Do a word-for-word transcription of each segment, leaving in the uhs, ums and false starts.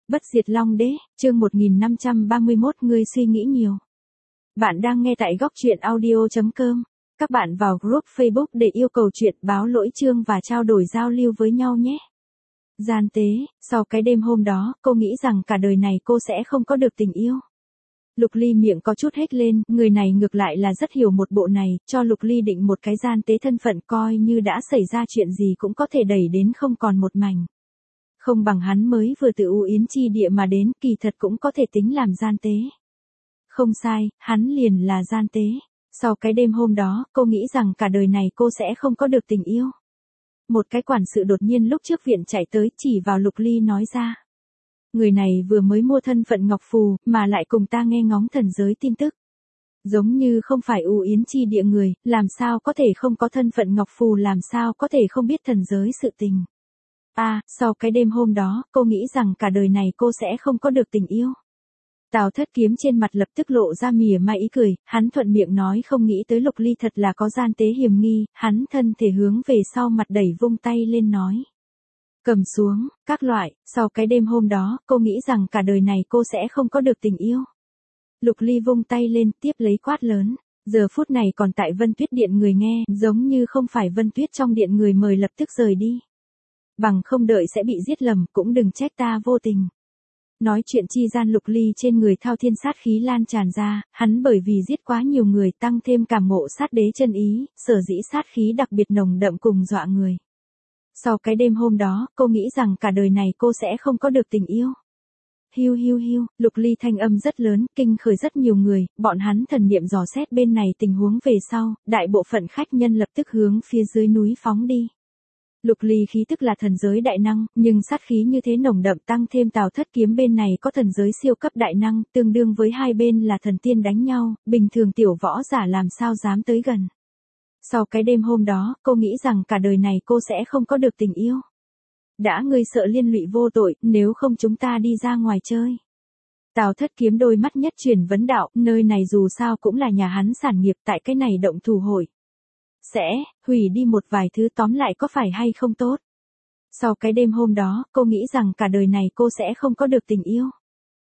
Bất diệt Long Đế, chương một nghìn năm trăm ba mươi mốt Ngươi suy nghĩ nhiều. Bạn đang nghe tại góc truyện audio chấm com. Các bạn vào group Facebook để yêu cầu chuyện báo lỗi chương và trao đổi giao lưu với nhau nhé. Gian tế, sau cái đêm hôm đó, cô nghĩ rằng cả đời này cô sẽ không có được tình yêu. Lục Ly miệng có chút hết lên, người này ngược lại là rất hiểu một bộ này, cho Lục Ly định một cái gian tế thân phận coi như đã xảy ra chuyện gì cũng có thể đẩy đến không còn một mảnh. Không bằng hắn mới vừa từ U Yến Chi địa mà đến, kỳ thật cũng có thể tính làm gian tế. Không sai, hắn liền là gian tế. Sau cái đêm hôm đó, cô nghĩ rằng cả đời này cô sẽ không có được tình yêu. Một cái quản sự đột nhiên lúc trước viện chạy tới chỉ vào Lục Ly nói ra. Người này vừa mới mua thân phận ngọc phù, mà lại cùng ta nghe ngóng thần giới tin tức. Giống như không phải U Yến Chi địa người, làm sao có thể không có thân phận ngọc phù, làm sao có thể không biết thần giới sự tình. À, sau cái đêm hôm đó, cô nghĩ rằng cả đời này cô sẽ không có được tình yêu. Tào Thất Kiếm trên mặt lập tức lộ ra mỉa mai ý cười, hắn thuận miệng nói không nghĩ tới Lục Ly thật là có gian tế hiểm nghi, hắn thân thể hướng về sau mặt đẩy vung tay lên nói. Cầm xuống, các loại, sau cái đêm hôm đó, cô nghĩ rằng cả đời này cô sẽ không có được tình yêu. Lục Ly vung tay lên, tiếp lấy quát lớn. Giờ phút này còn tại Vân Tuyết Điện người nghe, giống như không phải Vân Tuyết trong điện người mời lập tức rời đi. Bằng không đợi sẽ bị giết lầm, cũng đừng trách ta vô tình. Nói chuyện chi gian Lục Ly trên người thao thiên sát khí lan tràn ra, hắn bởi vì giết quá nhiều người tăng thêm cảm ngộ sát đế chân ý, sở dĩ sát khí đặc biệt nồng đậm cùng dọa người. Sau cái đêm hôm đó, cô nghĩ rằng cả đời này cô sẽ không có được tình yêu. Hiu hiu hiu, Lục Ly thanh âm rất lớn, kinh khởi rất nhiều người, bọn hắn thần niệm dò xét bên này tình huống về sau, đại bộ phận khách nhân lập tức hướng phía dưới núi phóng đi. Lục Ly khí tức là thần giới đại năng, nhưng sát khí như thế nồng đậm tăng thêm Tào Thất Kiếm bên này có thần giới siêu cấp đại năng, tương đương với hai bên là thần tiên đánh nhau, bình thường tiểu võ giả làm sao dám tới gần. Sau cái đêm hôm đó, cô nghĩ rằng cả đời này cô sẽ không có được tình yêu. Đã ngươi sợ liên lụy vô tội, nếu không chúng ta đi ra ngoài chơi. Tào Thất Kiếm đôi mắt nhất chuyển vấn đạo, nơi này dù sao cũng là nhà hắn sản nghiệp, tại cái này động thủ hội. Sẽ, hủy đi một vài thứ tóm lại có phải hay không tốt. Sau cái đêm hôm đó, cô nghĩ rằng cả đời này cô sẽ không có được tình yêu.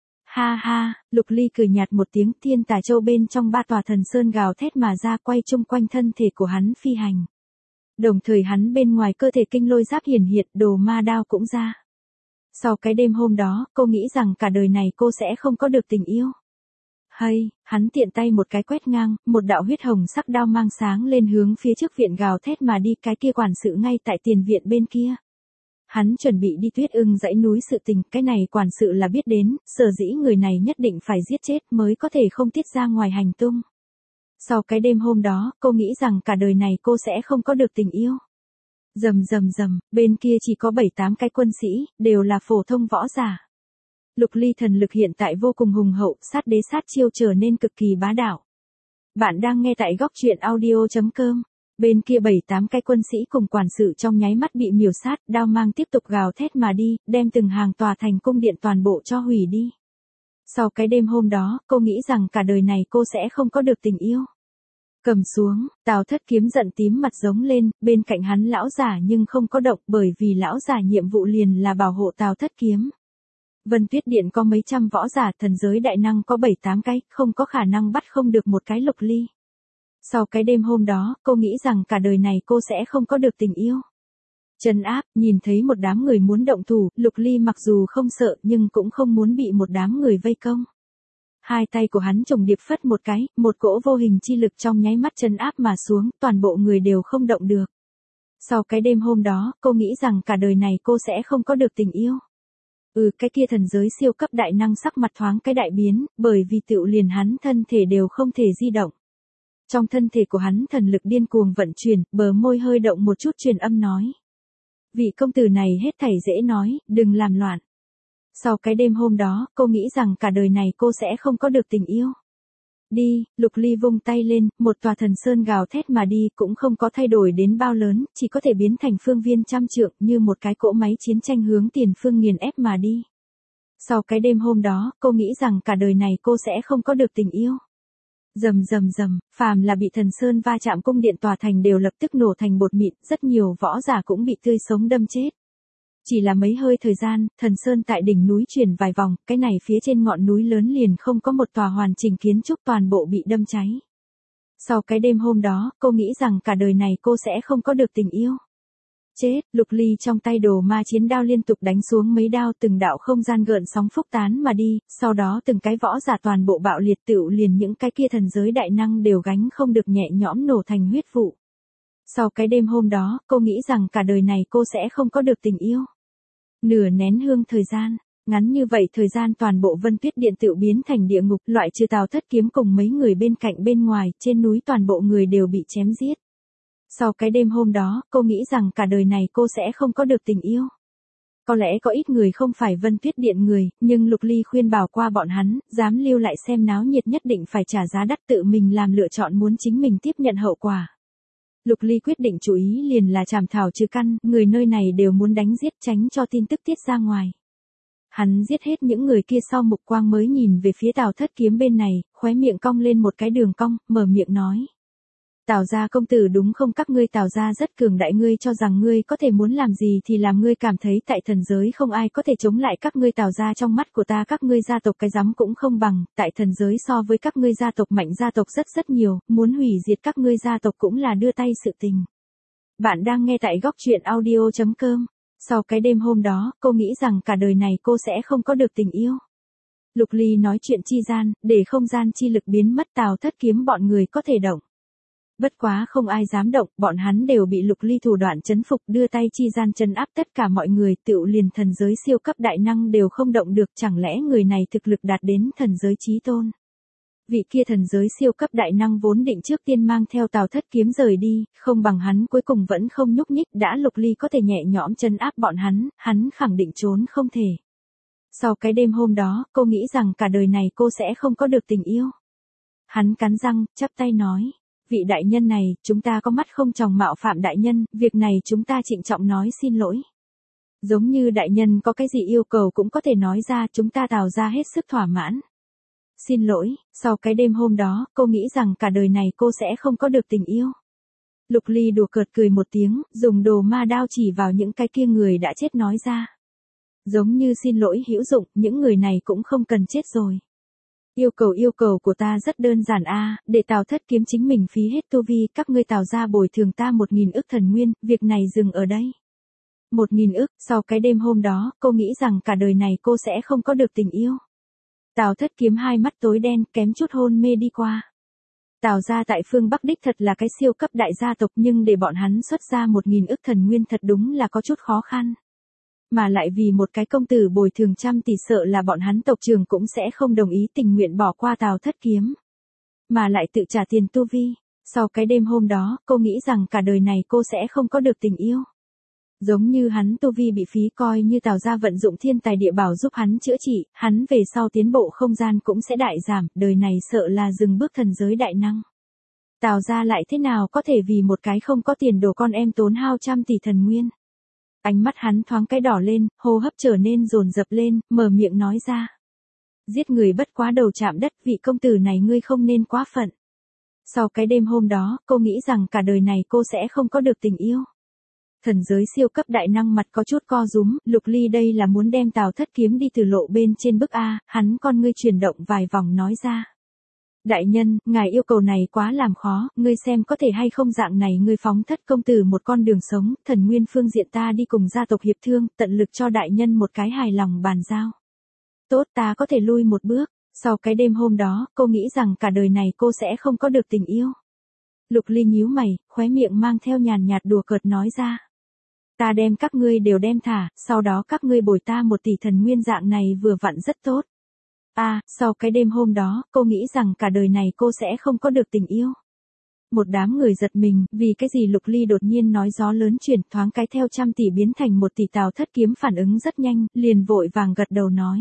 Ha ha, Lục Ly cười nhạt một tiếng, Thiên Tà Châu bên trong ba tòa thần sơn gào thét mà ra quay chung quanh thân thể của hắn phi hành. Đồng thời hắn bên ngoài cơ thể kinh lôi giáp hiển hiện, đồ ma đao cũng ra. Sau cái đêm hôm đó, cô nghĩ rằng cả đời này cô sẽ không có được tình yêu. Hay, hắn tiện tay một cái quét ngang, một đạo huyết hồng sắc đao mang sáng lên hướng phía trước viện gào thét mà đi, cái kia quản sự ngay tại tiền viện bên kia. Hắn chuẩn bị đi Tuyết Ưng dãy núi sự tình, cái này quản sự là biết đến, sở dĩ người này nhất định phải giết chết mới có thể không tiết ra ngoài hành tung. Sau cái đêm hôm đó, cô nghĩ rằng cả đời này cô sẽ không có được tình yêu. Rầm rầm rầm, bên kia chỉ có bảy tám cái quân sĩ, đều là phổ thông võ giả. Lục Ly thần lực hiện tại vô cùng hùng hậu, sát đế sát chiêu trở nên cực kỳ bá đạo. Bạn đang nghe tại góc truyện audio chấm com. Bên kia bảy tám cái quân sĩ cùng quản sự trong nháy mắt bị miểu sát, đao mang tiếp tục gào thét mà đi, đem từng hàng tòa thành cung điện toàn bộ cho hủy đi. Sau cái đêm hôm đó, cô nghĩ rằng cả đời này cô sẽ không có được tình yêu. Cầm xuống, Tào Thất Kiếm giận tím mặt giống lên, bên cạnh hắn lão giả nhưng không có động, bởi vì lão giả nhiệm vụ liền là bảo hộ Tào Thất Kiếm. Vân Tuyết Điện có mấy trăm võ giả, thần giới đại năng có bảy tám cái, không có khả năng bắt không được một cái Lục Ly. Sau cái đêm hôm đó, cô nghĩ rằng cả đời này cô sẽ không có được tình yêu. Trấn áp, nhìn thấy một đám người muốn động thủ, Lục Ly mặc dù không sợ nhưng cũng không muốn bị một đám người vây công. Hai tay của hắn chồng điệp phất một cái, một cỗ vô hình chi lực trong nháy mắt trấn áp mà xuống, toàn bộ người đều không động được. Sau cái đêm hôm đó, cô nghĩ rằng cả đời này cô sẽ không có được tình yêu. Ừ, cái kia thần giới siêu cấp đại năng sắc mặt thoáng cái đại biến, bởi vì tựu liền hắn thân thể đều không thể di động. Trong thân thể của hắn thần lực điên cuồng vận chuyển, bờ môi hơi động một chút truyền âm nói. Vị công tử này hết thảy dễ nói, đừng làm loạn. Sau cái đêm hôm đó, cô nghĩ rằng cả đời này cô sẽ không có được tình yêu. Đi, Lục Ly vung tay lên, một tòa thần sơn gào thét mà đi, cũng không có thay đổi đến bao lớn, chỉ có thể biến thành phương viên trăm trượng như một cái cỗ máy chiến tranh hướng tiền phương nghiền ép mà đi. Sau cái đêm hôm đó, cô nghĩ rằng cả đời này cô sẽ không có được tình yêu. Rầm rầm rầm, phàm là bị thần sơn va chạm cung điện tòa thành đều lập tức nổ thành bột mịn, rất nhiều võ giả cũng bị tươi sống đâm chết. Chỉ là mấy hơi thời gian, thần sơn tại đỉnh núi chuyển vài vòng, cái này phía trên ngọn núi lớn liền không có một tòa hoàn chỉnh kiến trúc, toàn bộ bị đâm cháy. Sau cái đêm hôm đó, cô nghĩ rằng cả đời này cô sẽ không có được tình yêu. Chết, Lục Ly trong tay đồ ma chiến đao liên tục đánh xuống mấy đao, từng đạo không gian gợn sóng phúc tán mà đi, sau đó từng cái võ giả toàn bộ bạo liệt, tựu liền những cái kia thần giới đại năng đều gánh không được, nhẹ nhõm nổ thành huyết vụ. Sau cái đêm hôm đó, cô nghĩ rằng cả đời này cô sẽ không có được tình yêu. Nửa nén hương thời gian, ngắn như vậy thời gian toàn bộ Vân Tuyết Điện tựu biến thành địa ngục, loại trừ Tào Thất Kiếm cùng mấy người bên cạnh bên ngoài, trên núi toàn bộ người đều bị chém giết. Sau cái đêm hôm đó, cô nghĩ rằng cả đời này cô sẽ không có được tình yêu. Có lẽ có ít người không phải Vân Tuyết Điện người, nhưng Lục Ly khuyên bảo qua bọn hắn, dám lưu lại xem náo nhiệt nhất định phải trả giá đắt, tự mình làm lựa chọn, muốn chính mình tiếp nhận hậu quả. Lục Ly quyết định chủ ý liền là chảm thảo trừ căn, người nơi này đều muốn đánh giết, tránh cho tin tức tiết ra ngoài. Hắn giết hết những người kia sau, mục quang mới nhìn về phía Tào Thất Kiếm bên này, khóe miệng cong lên một cái đường cong, mở miệng nói. Tào gia công tử đúng không, các ngươi Tào gia rất cường đại, ngươi cho rằng ngươi có thể muốn làm gì thì làm, ngươi cảm thấy tại thần giới không ai có thể chống lại các ngươi Tào gia, trong mắt của ta các ngươi gia tộc cái rắm cũng không bằng, tại thần giới so với các ngươi gia tộc mạnh gia tộc rất rất nhiều, muốn hủy diệt các ngươi gia tộc cũng là đưa tay sự tình. Bạn đang nghe tại góc truyện audio chấm com. Sau cái đêm hôm đó, cô nghĩ rằng cả đời này cô sẽ không có được tình yêu. Lục Ly nói chuyện chi gian, để không gian chi lực biến mất, Tào Thất Kiếm bọn người có thể động. Bất quá không ai dám động, bọn hắn đều bị Lục Ly thủ đoạn chấn phục, đưa tay chi gian trấn áp tất cả mọi người, tựu liền thần giới siêu cấp đại năng đều không động được, chẳng lẽ người này thực lực đạt đến thần giới chí tôn. Vị kia thần giới siêu cấp đại năng vốn định trước tiên mang theo Tào Thất Kiếm rời đi, không bằng hắn cuối cùng vẫn không nhúc nhích, đã Lục Ly có thể nhẹ nhõm trấn áp bọn hắn, hắn khẳng định trốn không thể. Sau cái đêm hôm đó, cô nghĩ rằng cả đời này cô sẽ không có được tình yêu. Hắn cắn răng, chắp tay nói. Vị đại nhân này, chúng ta có mắt không tròng mạo phạm đại nhân, việc này chúng ta trịnh trọng nói xin lỗi. Giống như đại nhân có cái gì yêu cầu cũng có thể nói ra, chúng ta Tào gia hết sức thỏa mãn. Xin lỗi, sau cái đêm hôm đó, cô nghĩ rằng cả đời này cô sẽ không có được tình yêu. Lục Ly đùa cợt cười một tiếng, dùng đồ ma đao chỉ vào những cái kia người đã chết nói ra. Giống như xin lỗi hữu dụng, những người này cũng không cần chết rồi. Yêu cầu yêu cầu của ta rất đơn giản a, để Tào Thất Kiếm chính mình phí hết tu vi, các ngươi Tào gia bồi thường ta một nghìn ức thần nguyên, việc này dừng ở đây. Một nghìn ức, sau cái đêm hôm đó, cô nghĩ rằng cả đời này cô sẽ không có được tình yêu. Tào Thất Kiếm hai mắt tối đen, kém chút hôn mê đi qua. Tào gia tại phương Bắc đích thật là cái siêu cấp đại gia tộc, nhưng để bọn hắn xuất ra một nghìn ức thần nguyên thật đúng là có chút khó khăn. Mà lại vì một cái công tử bồi thường trăm tỷ, sợ là bọn hắn tộc trưởng cũng sẽ không đồng ý, tình nguyện bỏ qua Tào Thất Kiếm. Mà lại tự trả tiền tu vi. Sau cái đêm hôm đó, cô nghĩ rằng cả đời này cô sẽ không có được tình yêu. Giống như hắn tu vi bị phí, coi như Tào gia vận dụng thiên tài địa bảo giúp hắn chữa trị, hắn về sau tiến bộ không gian cũng sẽ đại giảm, đời này sợ là dừng bước thần giới đại năng. Tào gia lại thế nào có thể vì một cái không có tiền đồ con em tốn hao trăm tỷ thần nguyên. Ánh mắt hắn thoáng cái đỏ lên, hô hấp trở nên dồn dập lên, mở miệng nói ra. Giết người bất quá đầu chạm đất, vị công tử này ngươi không nên quá phận. Sau cái đêm hôm đó, cô nghĩ rằng cả đời này cô sẽ không có được tình yêu. Thần giới siêu cấp đại năng mặt có chút co rúm, Lục Ly đây là muốn đem Tào Thất Kiếm đi từ lộ bên trên bức a, hắn con ngươi chuyển động vài vòng nói ra. Đại nhân, ngài yêu cầu này quá làm khó, ngươi xem có thể hay không dạng này ngươi phóng Thất công tử một con đường sống, thần nguyên phương diện ta đi cùng gia tộc hiệp thương, tận lực cho đại nhân một cái hài lòng bàn giao. Tốt, ta có thể lui một bước. Sau cái đêm hôm đó, cô nghĩ rằng cả đời này cô sẽ không có được tình yêu. Lục Ly nhíu mày, khóe miệng mang theo nhàn nhạt đùa cợt nói ra. Ta đem các ngươi đều đem thả, sau đó các ngươi bồi ta một tỷ thần nguyên, dạng này vừa vặn rất tốt. À, sau cái đêm hôm đó, cô nghĩ rằng cả đời này cô sẽ không có được tình yêu. Một đám người giật mình, vì cái gì Lục Ly đột nhiên nói gió lớn chuyển, thoáng cái theo trăm tỷ biến thành một tỷ. Tào Thất Kiếm phản ứng rất nhanh, liền vội vàng gật đầu nói.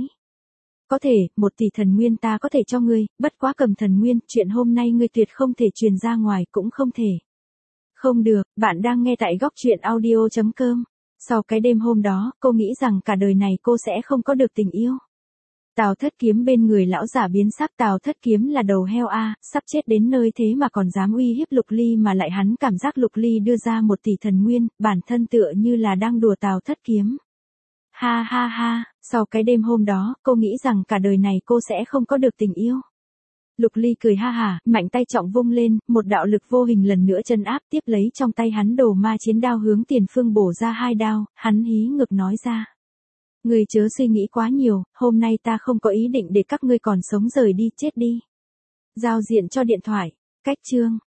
Có thể, một tỷ thần nguyên ta có thể cho ngươi, bất quá cầm thần nguyên, chuyện hôm nay ngươi tuyệt không thể truyền ra ngoài, cũng không thể. Không được, bạn đang nghe tại góc truyện audio chấm com. Sau cái đêm hôm đó, cô nghĩ rằng cả đời này cô sẽ không có được tình yêu. Tào Thất Kiếm bên người lão giả biến sắc, Tào Thất Kiếm là đầu heo a, sắp chết đến nơi thế mà còn dám uy hiếp Lục Ly, mà lại hắn cảm giác Lục Ly đưa ra một tỷ thần nguyên, bản thân tựa như là đang đùa Tào Thất Kiếm. Ha ha ha, sau cái đêm hôm đó, cô nghĩ rằng cả đời này cô sẽ không có được tình yêu. Lục Ly cười ha hả, mạnh tay trọng vung lên, một đạo lực vô hình lần nữa chân áp tiếp lấy trong tay hắn đồ ma chiến đao hướng Tiền Phương bổ ra hai đao, hắn hí ngực nói ra. Ngươi chớ suy nghĩ quá nhiều, hôm nay ta không có ý định để các ngươi còn sống rời đi chết đi. Giao diện cho điện thoại, cách chương.